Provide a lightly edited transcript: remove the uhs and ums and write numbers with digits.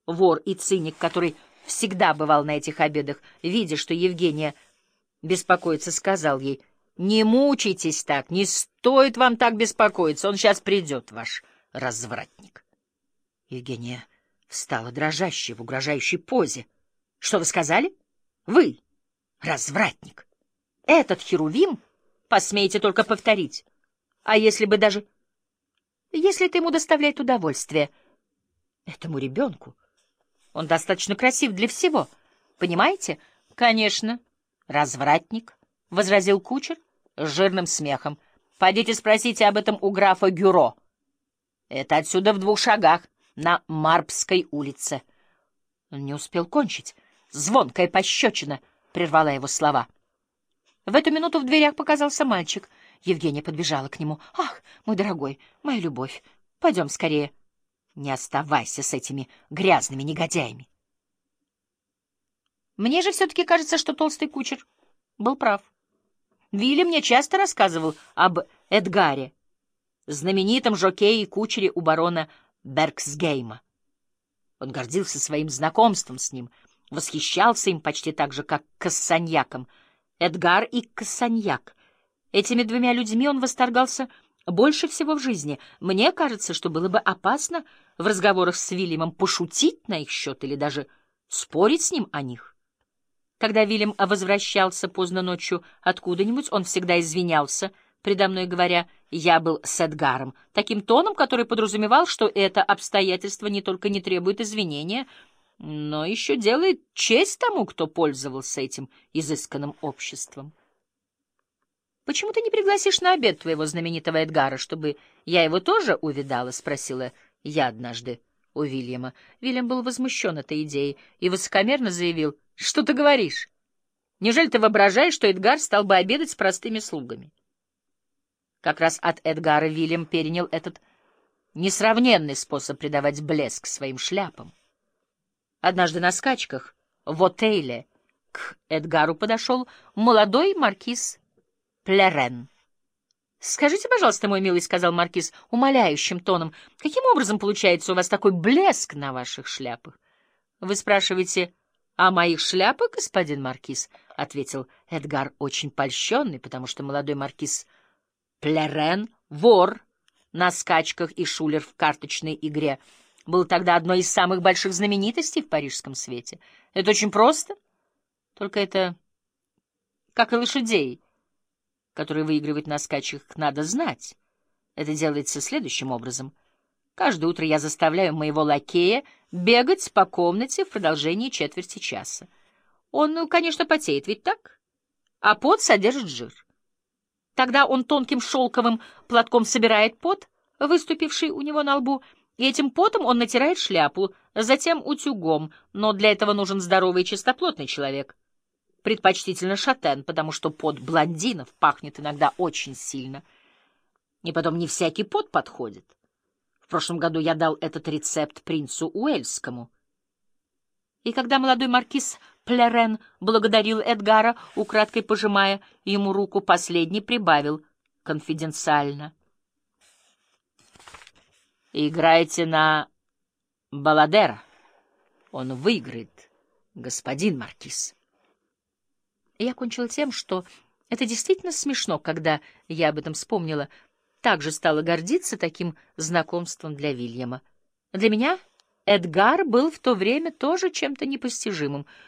вор и циник, который всегда бывал на этих обедах, видя, что Евгения беспокоится, сказал ей: «Не мучайтесь так, не стоит вам так беспокоиться, он сейчас придет, ваш развратник». Евгения встала дрожащая в угрожающей позе. «Что вы сказали? Вы, развратник! Этот херувим посмеете только повторить. А если бы даже... Если это ему доставляет удовольствие, этому ребенку, он достаточно красив для всего, понимаете?» «Конечно, развратник», — возразил кучер с жирным смехом. «Пойдите спросите об этом у графа Гюро. Это отсюда в 2 шагах, на Марбской улице». Он не успел кончить. Звонкая пощечина прервала его слова. В эту минуту в дверях показался мальчик. Евгения подбежала к нему. «Ах, мой дорогой, моя любовь, пойдем скорее. Не оставайся с этими грязными негодяями». Мне же все-таки кажется, что толстый кучер был прав. Вилли мне часто рассказывал об Эдгаре, знаменитом жокее и кучере у барона Бергсгейма. Он гордился своим знакомством с ним, восхищался им почти так же, как Кассаньяком. Эдгар и Кассаньяк. Этими 2 людьми он восторгался больше всего в жизни. Мне кажется, что было бы опасно в разговорах с Вильямом пошутить на их счет или даже спорить с ним о них. Когда Вильям возвращался поздно ночью откуда-нибудь, он всегда извинялся предо мной, говоря: «Я был с Эдгаром», таким тоном, который подразумевал, что это обстоятельство не только не требует извинения, но еще делает честь тому, кто пользовался этим изысканным обществом. «Почему ты не пригласишь на обед твоего знаменитого Эдгара, чтобы я его тоже увидала?» — спросила я однажды у Вильяма. Вильям был возмущен этой идеей и высокомерно заявил: «Что ты говоришь? Неужели ты воображаешь, что Эдгар стал бы обедать с простыми слугами?» Как раз от Эдгара Вильям перенял этот несравненный способ придавать блеск своим шляпам. Однажды на скачках в Отейле к Эдгару подошел молодой маркиз Плерен. «Скажите, пожалуйста, мой милый, — сказал маркиз умоляющим тоном, — каким образом получается у вас такой блеск на ваших шляпах?» «Вы спрашиваете о моих шляпах, господин маркиз?» — ответил Эдгар, очень польщенный, потому что молодой маркиз Плерен, вор на скачках и шулер в карточной игре, был тогда одной из самых больших знаменитостей в парижском свете. Это очень просто, только это, как и лошадей, которые выигрывают на скачках, надо знать. Это делается следующим образом. Каждое утро я заставляю моего лакея бегать по комнате в продолжении четверти часа. Он, конечно, потеет, ведь так? А пот содержит жир. Тогда он тонким шелковым платком собирает пот, выступивший у него на лбу, и этим потом он натирает шляпу, затем утюгом, но для этого нужен здоровый и чистоплотный человек. Предпочтительно шатен, потому что пот блондинов пахнет иногда очень сильно. И потом не всякий пот подходит. В прошлом году я дал этот рецепт принцу Уэльскому. И когда молодой маркиз Плерен благодарил Эдгара, украдкой пожимая ему руку, последний прибавил конфиденциально: «Играйте на Баладера. Он выиграет, господин маркиз». Я кончила тем, что это действительно смешно, когда я об этом вспомнила. Также стала гордиться таким знакомством для Вильяма. Для меня Эдгар был в то время тоже чем-то непостижимым.